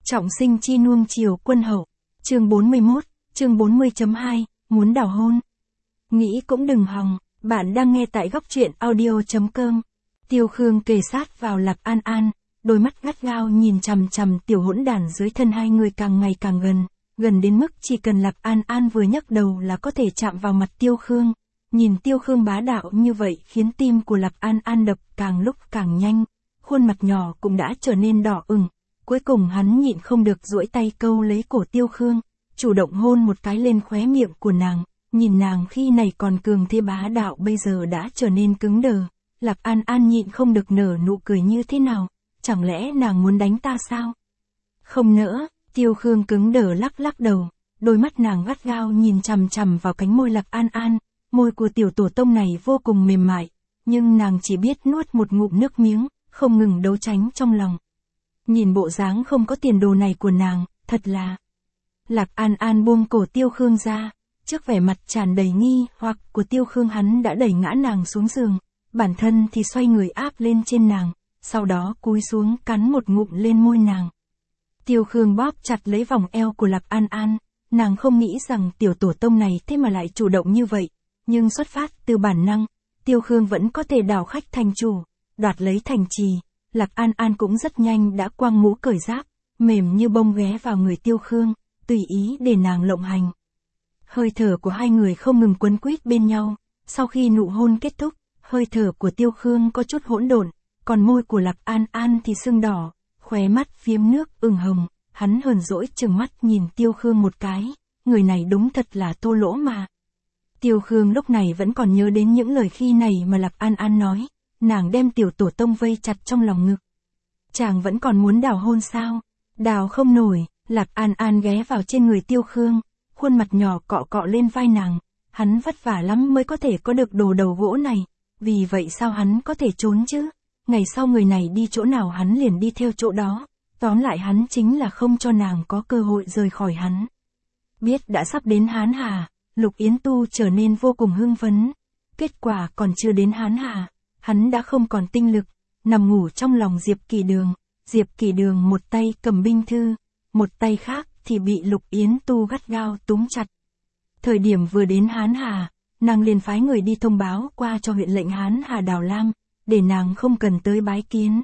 Trọng sinh chi nuông chiều quân hậu. Chương 41, chương 40.2, muốn đảo hôn. Nghĩ cũng đừng hòng, bạn đang nghe tại góc truyện audio.com. Tiêu Khương kề sát vào Lạc An An, đôi mắt gắt gao nhìn chằm chằm tiểu hỗn đản dưới thân hai người càng ngày càng gần đến mức chỉ cần Lạc An An vừa nhấc đầu là có thể chạm vào mặt Tiêu Khương. Nhìn Tiêu Khương bá đạo như vậy khiến tim của Lạc An An đập càng lúc càng nhanh, khuôn mặt nhỏ cũng đã trở nên đỏ ửng. Cuối cùng hắn nhịn không được duỗi tay câu lấy cổ Tiêu Khương, chủ động hôn một cái lên khóe miệng của nàng, nhìn nàng khi này còn cường thế bá đạo bây giờ đã trở nên cứng đờ. Lạc An An nhịn không được nở nụ cười như thế nào, chẳng lẽ nàng muốn đánh ta sao? Không nữa, Tiêu Khương cứng đờ lắc đầu, đôi mắt nàng gắt gao nhìn chằm chằm vào cánh môi Lạc An An, môi của tiểu tổ tông này vô cùng mềm mại, nhưng nàng chỉ biết nuốt một ngụm nước miếng, không ngừng đấu tranh trong lòng. Nhìn bộ dáng không có tiền đồ này của nàng, thật là... Lạc An An buông cổ Tiêu Khương ra, trước vẻ mặt tràn đầy nghi hoặc của Tiêu Khương hắn đã đẩy ngã nàng xuống giường, bản thân thì xoay người áp lên trên nàng, sau đó cúi xuống cắn một ngụm lên môi nàng. Tiêu Khương bóp chặt lấy vòng eo của Lạc An An, nàng không nghĩ rằng tiểu tổ tông này thế mà lại chủ động như vậy, nhưng xuất phát từ bản năng, Tiêu Khương vẫn có thể đảo khách thành chủ, đoạt lấy thành trì. Lạc An An cũng rất nhanh đã quăng mũ cởi giáp, mềm như bông ghé vào người Tiêu Khương, tùy ý để nàng lộng hành. Hơi thở của hai người không ngừng quấn quýt bên nhau, sau khi nụ hôn kết thúc, hơi thở của Tiêu Khương có chút hỗn độn, còn môi của Lạc An An thì sưng đỏ, khóe mắt phiếm nước ửng hồng, hắn hờn dỗi trừng mắt nhìn Tiêu Khương một cái, người này đúng thật là thô lỗ mà. Tiêu Khương lúc này vẫn còn nhớ đến những lời khi này mà Lạc An An nói. Nàng đem tiểu tổ tông vây chặt trong lòng ngực. Chàng vẫn còn muốn đào hôn sao? Đào không nổi. Lạc An An ghé vào trên người Tiêu Khương, khuôn mặt nhỏ cọ cọ lên vai nàng. Hắn vất vả lắm mới có thể có được đồ đầu gỗ này, vì vậy sao hắn có thể trốn chứ? Ngày sau người này đi chỗ nào hắn liền đi theo chỗ đó, tóm lại hắn chính là không cho nàng có cơ hội rời khỏi hắn. Biết đã sắp đến Hán Hà, Lục Yến Tu trở nên vô cùng hưng phấn. Kết quả còn chưa đến Hán Hà, hắn đã không còn tinh lực, nằm ngủ trong lòng Diệp Kỳ Đường. Diệp Kỳ Đường một tay cầm binh thư, một tay khác thì bị Lục Yến Tu gắt gao túm chặt. Thời điểm vừa đến Hán Hà, nàng liền phái người đi thông báo qua cho huyện lệnh Hán Hà Đào Lam, để nàng không cần tới bái kiến.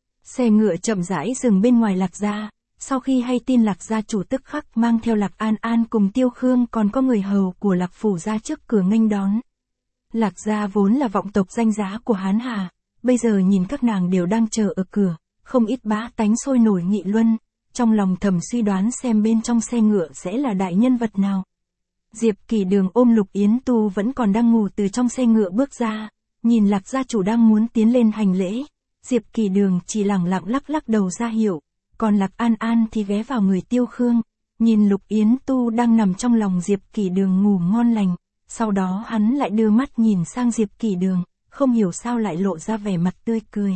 Xe ngựa chậm rãi dừng bên ngoài Lạc gia, sau khi hay tin Lạc gia chủ tức khắc mang theo Lạc An An cùng Tiêu Khương còn có người hầu của Lạc phủ ra trước cửa nghênh đón. Lạc gia vốn là vọng tộc danh giá của Hán Hà, bây giờ nhìn các nàng đều đang chờ ở cửa, không ít bá tánh sôi nổi nghị luân, trong lòng thầm suy đoán xem bên trong xe ngựa sẽ là đại nhân vật nào. Diệp Kỳ Đường ôm Lục Yến Tu vẫn còn đang ngủ từ trong xe ngựa bước ra, nhìn Lạc gia chủ đang muốn tiến lên hành lễ, Diệp Kỳ Đường chỉ lẳng lặng lắc đầu ra hiệu, còn Lạc An An thì ghé vào người Tiêu Khương, nhìn Lục Yến Tu đang nằm trong lòng Diệp Kỳ Đường ngủ ngon lành. Sau đó hắn lại đưa mắt nhìn sang Diệp Kỳ Đường, không hiểu sao lại lộ ra vẻ mặt tươi cười.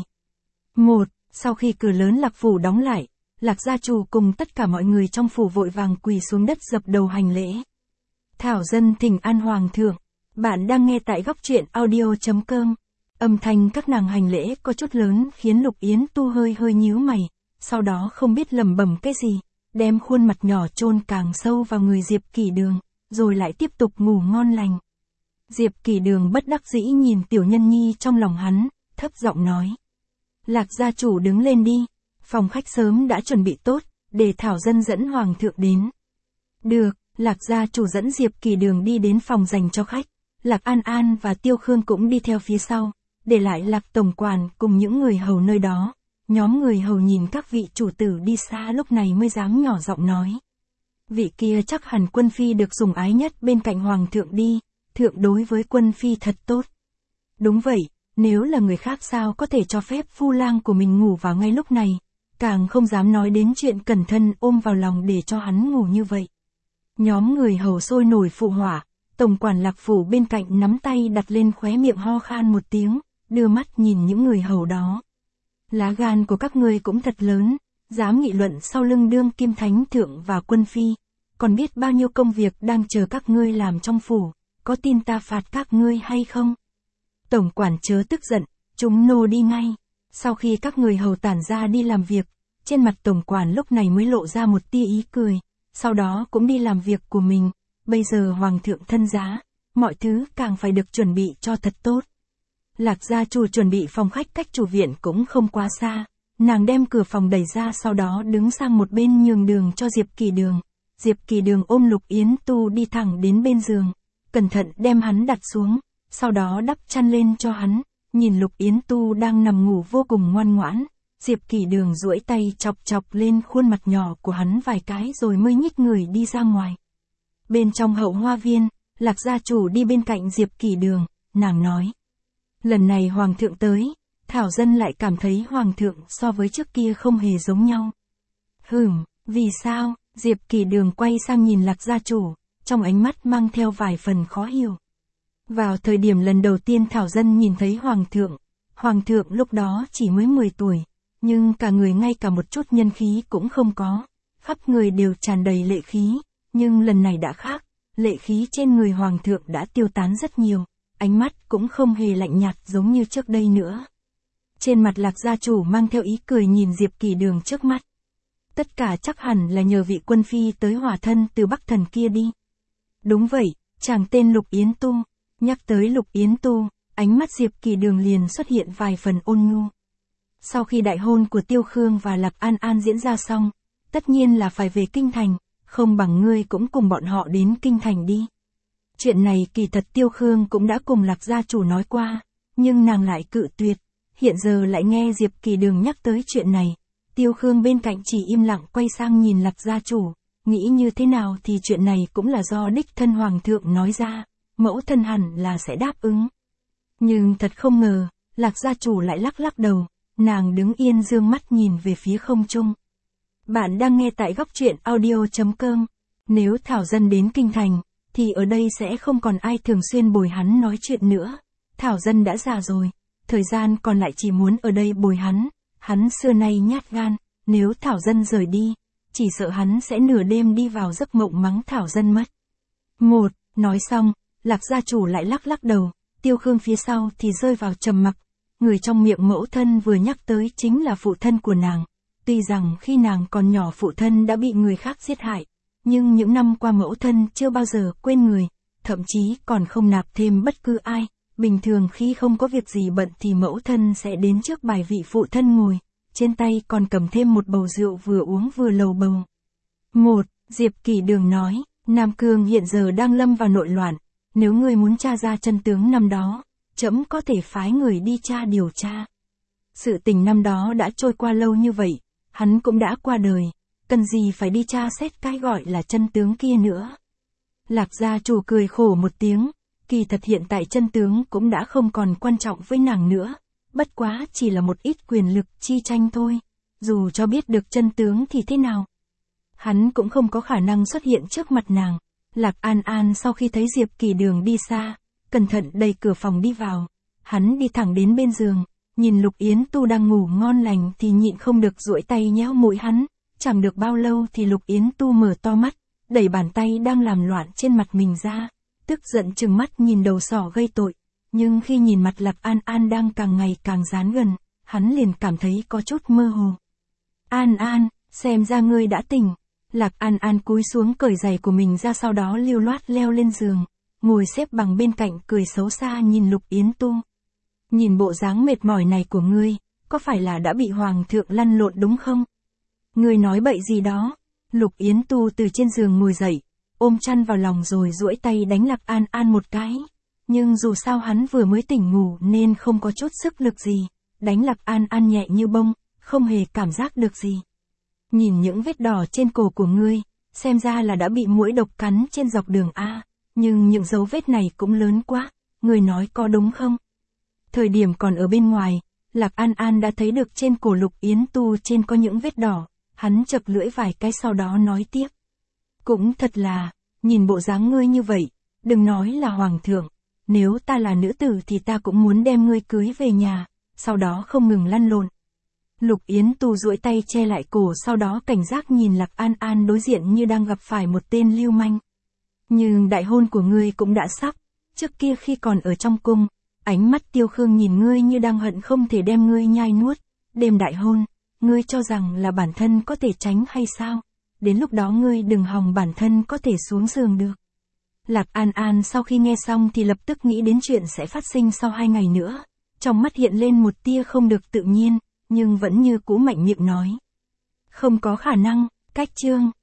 Sau khi cửa lớn Lạc phủ đóng lại, Lạc gia chủ cùng tất cả mọi người trong phủ vội vàng quỳ xuống đất dập đầu hành lễ. Thảo dân thỉnh an hoàng thượng, bạn đang nghe tại góc truyện audio.com. Âm thanh các nàng hành lễ có chút lớn khiến Lục Yến Tu hơi nhíu mày, sau đó không biết lẩm bẩm cái gì, đem khuôn mặt nhỏ chôn càng sâu vào người Diệp Kỳ Đường, rồi lại tiếp tục ngủ ngon lành. Diệp Kỳ Đường bất đắc dĩ nhìn tiểu nhân nhi trong lòng hắn, thấp giọng nói. Lạc gia chủ đứng lên đi, phòng khách sớm đã chuẩn bị tốt, để Thảo dân dẫn hoàng thượng đến. Được, Lạc gia chủ dẫn Diệp Kỳ Đường đi đến phòng dành cho khách, Lạc An An và Tiêu Khương cũng đi theo phía sau, để lại Lạc tổng quản cùng những người hầu nơi đó. Nhóm người hầu nhìn các vị chủ tử đi xa lúc này mới dám nhỏ giọng nói. Vị kia chắc hẳn quân phi được sủng ái nhất bên cạnh hoàng thượng đi, thượng đối với quân phi thật tốt. Đúng vậy, nếu là người khác sao có thể cho phép phu lang của mình ngủ vào ngay lúc này, càng không dám nói đến chuyện cẩn thận ôm vào lòng để cho hắn ngủ như vậy. Nhóm người hầu sôi nổi phụ họa, tổng quản Lạc phủ bên cạnh nắm tay đặt lên khóe miệng ho khan một tiếng, đưa mắt nhìn những người hầu đó. Lá gan của các ngươi cũng thật lớn, dám nghị luận sau lưng đương kim thánh thượng và quân phi, còn biết bao nhiêu công việc đang chờ các ngươi làm trong phủ, có tin ta phạt các ngươi hay không? Tổng quản chớ tức giận, chúng nô đi ngay. Sau khi các người hầu tản ra đi làm việc, trên mặt tổng quản lúc này mới lộ ra một tia ý cười, sau đó cũng đi làm việc của mình, bây giờ hoàng thượng thân giá, mọi thứ càng phải được chuẩn bị cho thật tốt. Lạc gia chủ chuẩn bị phòng khách cách chủ viện cũng không quá xa, nàng đem cửa phòng đẩy ra sau đó đứng sang một bên nhường đường cho Diệp Kỳ Đường. Diệp Kỳ Đường ôm Lục Yến Tu đi thẳng đến bên giường, cẩn thận đem hắn đặt xuống, sau đó đắp chăn lên cho hắn, nhìn Lục Yến Tu đang nằm ngủ vô cùng ngoan ngoãn, Diệp Kỳ Đường duỗi tay chọc chọc lên khuôn mặt nhỏ của hắn vài cái rồi mới nhích người đi ra ngoài. Bên trong hậu hoa viên, Lạc gia chủ đi bên cạnh Diệp Kỳ Đường, nàng nói. Lần này hoàng thượng tới, Thảo Dân lại cảm thấy hoàng thượng so với trước kia không hề giống nhau. Vì sao? Diệp Kỳ Đường quay sang nhìn Lạc gia chủ, trong ánh mắt mang theo vài phần khó hiểu. Vào thời điểm lần đầu tiên Thảo Dân nhìn thấy hoàng thượng lúc đó chỉ mới 10 tuổi, nhưng cả người ngay cả một chút nhân khí cũng không có, khắp người đều tràn đầy lệ khí, nhưng lần này đã khác, lệ khí trên người hoàng thượng đã tiêu tán rất nhiều, ánh mắt cũng không hề lạnh nhạt giống như trước đây nữa. Trên mặt Lạc gia chủ mang theo ý cười nhìn Diệp Kỳ Đường trước mắt. Tất cả chắc hẳn là nhờ vị quân phi tới hỏa thân từ Bắc Thần kia đi. Đúng vậy, chàng tên Lục Yến Tu. Nhắc tới Lục Yến Tu, ánh mắt Diệp Kỳ Đường liền xuất hiện vài phần ôn nhu. Sau khi đại hôn của Tiêu Khương và Lạc An An diễn ra xong, tất nhiên là phải về Kinh Thành, không bằng ngươi cũng cùng bọn họ đến Kinh Thành đi. Chuyện này kỳ thật Tiêu Khương cũng đã cùng Lạc gia chủ nói qua, nhưng nàng lại cự tuyệt, hiện giờ lại nghe Diệp Kỳ Đường nhắc tới chuyện này. Tiêu Khương bên cạnh chỉ im lặng quay sang nhìn Lạc gia chủ, nghĩ như thế nào thì chuyện này cũng là do đích thân hoàng thượng nói ra, mẫu thân hẳn là sẽ đáp ứng. Nhưng thật không ngờ, Lạc gia chủ lại lắc lắc đầu, nàng đứng yên dương mắt nhìn về phía không trung. Bạn đang nghe tại góc truyện audio.com, nếu Thảo Dân đến Kinh Thành, thì ở đây sẽ không còn ai thường xuyên bồi hắn nói chuyện nữa. Thảo Dân đã già rồi, thời gian còn lại chỉ muốn ở đây bồi hắn xưa nay nhát gan, nếu Thảo Dân rời đi, chỉ sợ hắn sẽ nửa đêm đi vào giấc mộng mắng Thảo Dân mất. Nói xong, Lạc gia chủ lại lắc lắc đầu, Tiêu Khương phía sau thì rơi vào trầm mặc, người trong miệng mẫu thân vừa nhắc tới chính là phụ thân của nàng. Tuy rằng khi nàng còn nhỏ phụ thân đã bị người khác giết hại, nhưng những năm qua mẫu thân chưa bao giờ quên người, thậm chí còn không nạp thêm bất cứ ai. Bình thường khi không có việc gì bận thì mẫu thân sẽ đến trước bài vị phụ thân ngồi, trên tay còn cầm thêm một bầu rượu vừa uống vừa lầu bầu. Diệp Kỳ Đường nói, Nam Cương hiện giờ đang lâm vào nội loạn, nếu ngươi muốn tra ra chân tướng năm đó, trẫm có thể phái người đi tra điều tra. Sự tình năm đó đã trôi qua lâu như vậy, hắn cũng đã qua đời, cần gì phải đi tra xét cái gọi là chân tướng kia nữa. Lạc gia chủ cười khổ một tiếng. Kỳ thật hiện tại chân tướng cũng đã không còn quan trọng với nàng nữa, bất quá chỉ là một ít quyền lực chi tranh thôi, dù cho biết được chân tướng thì thế nào. Hắn cũng không có khả năng xuất hiện trước mặt nàng. Lạc An An sau khi thấy Diệp Kỳ Đường đi xa, cẩn thận đẩy cửa phòng đi vào, hắn đi thẳng đến bên giường, nhìn Lục Yến Tu đang ngủ ngon lành thì nhịn không được duỗi tay nhéo mũi hắn, chẳng được bao lâu thì Lục Yến Tu mở to mắt, đẩy bàn tay đang làm loạn trên mặt mình ra. Tức giận trừng mắt nhìn đầu sỏ gây tội, nhưng khi nhìn mặt Lạc An An đang càng ngày càng dán gần, hắn liền cảm thấy có chút mơ hồ. An An, xem ra ngươi đã tỉnh. Lạc An An cúi xuống cởi giày của mình ra sau đó lưu loát leo lên giường, ngồi xếp bằng bên cạnh cười xấu xa nhìn Lục Yến Tu. Nhìn bộ dáng mệt mỏi này của ngươi, có phải là đã bị hoàng thượng lăn lộn đúng không? Ngươi nói bậy gì đó? Lục Yến Tu từ trên giường ngồi dậy, ôm chăn vào lòng rồi duỗi tay đánh Lạc An An một cái. Nhưng dù sao hắn vừa mới tỉnh ngủ nên không có chút sức lực gì, đánh Lạc An An nhẹ như bông, không hề cảm giác được gì. Nhìn những vết đỏ trên cổ của ngươi, xem ra là đã bị muỗi độc cắn trên dọc đường A, nhưng những dấu vết này cũng lớn quá, ngươi nói có đúng không? Thời điểm còn ở bên ngoài, Lạc An An đã thấy được trên cổ Lục Yến Tu trên có những vết đỏ, hắn chập lưỡi vài cái sau đó nói tiếp. Cũng thật là, nhìn bộ dáng ngươi như vậy, đừng nói là hoàng thượng, nếu ta là nữ tử thì ta cũng muốn đem ngươi cưới về nhà, sau đó không ngừng lăn lộn. Lục Yến Tu duỗi tay che lại cổ sau đó cảnh giác nhìn Lạc An An đối diện như đang gặp phải một tên lưu manh. Nhưng đại hôn của ngươi cũng đã sắp, trước kia khi còn ở trong cung, ánh mắt Tiêu Khương nhìn ngươi như đang hận không thể đem ngươi nhai nuốt, đêm đại hôn, ngươi cho rằng là bản thân có thể tránh hay sao? Đến lúc đó ngươi đừng hòng bản thân có thể xuống giường được. Lạc An An sau khi nghe xong thì lập tức nghĩ đến chuyện sẽ phát sinh sau 2 ngày nữa. Trong mắt hiện lên một tia không được tự nhiên, nhưng vẫn như cũ mạnh miệng nói. Không có khả năng, cách chương.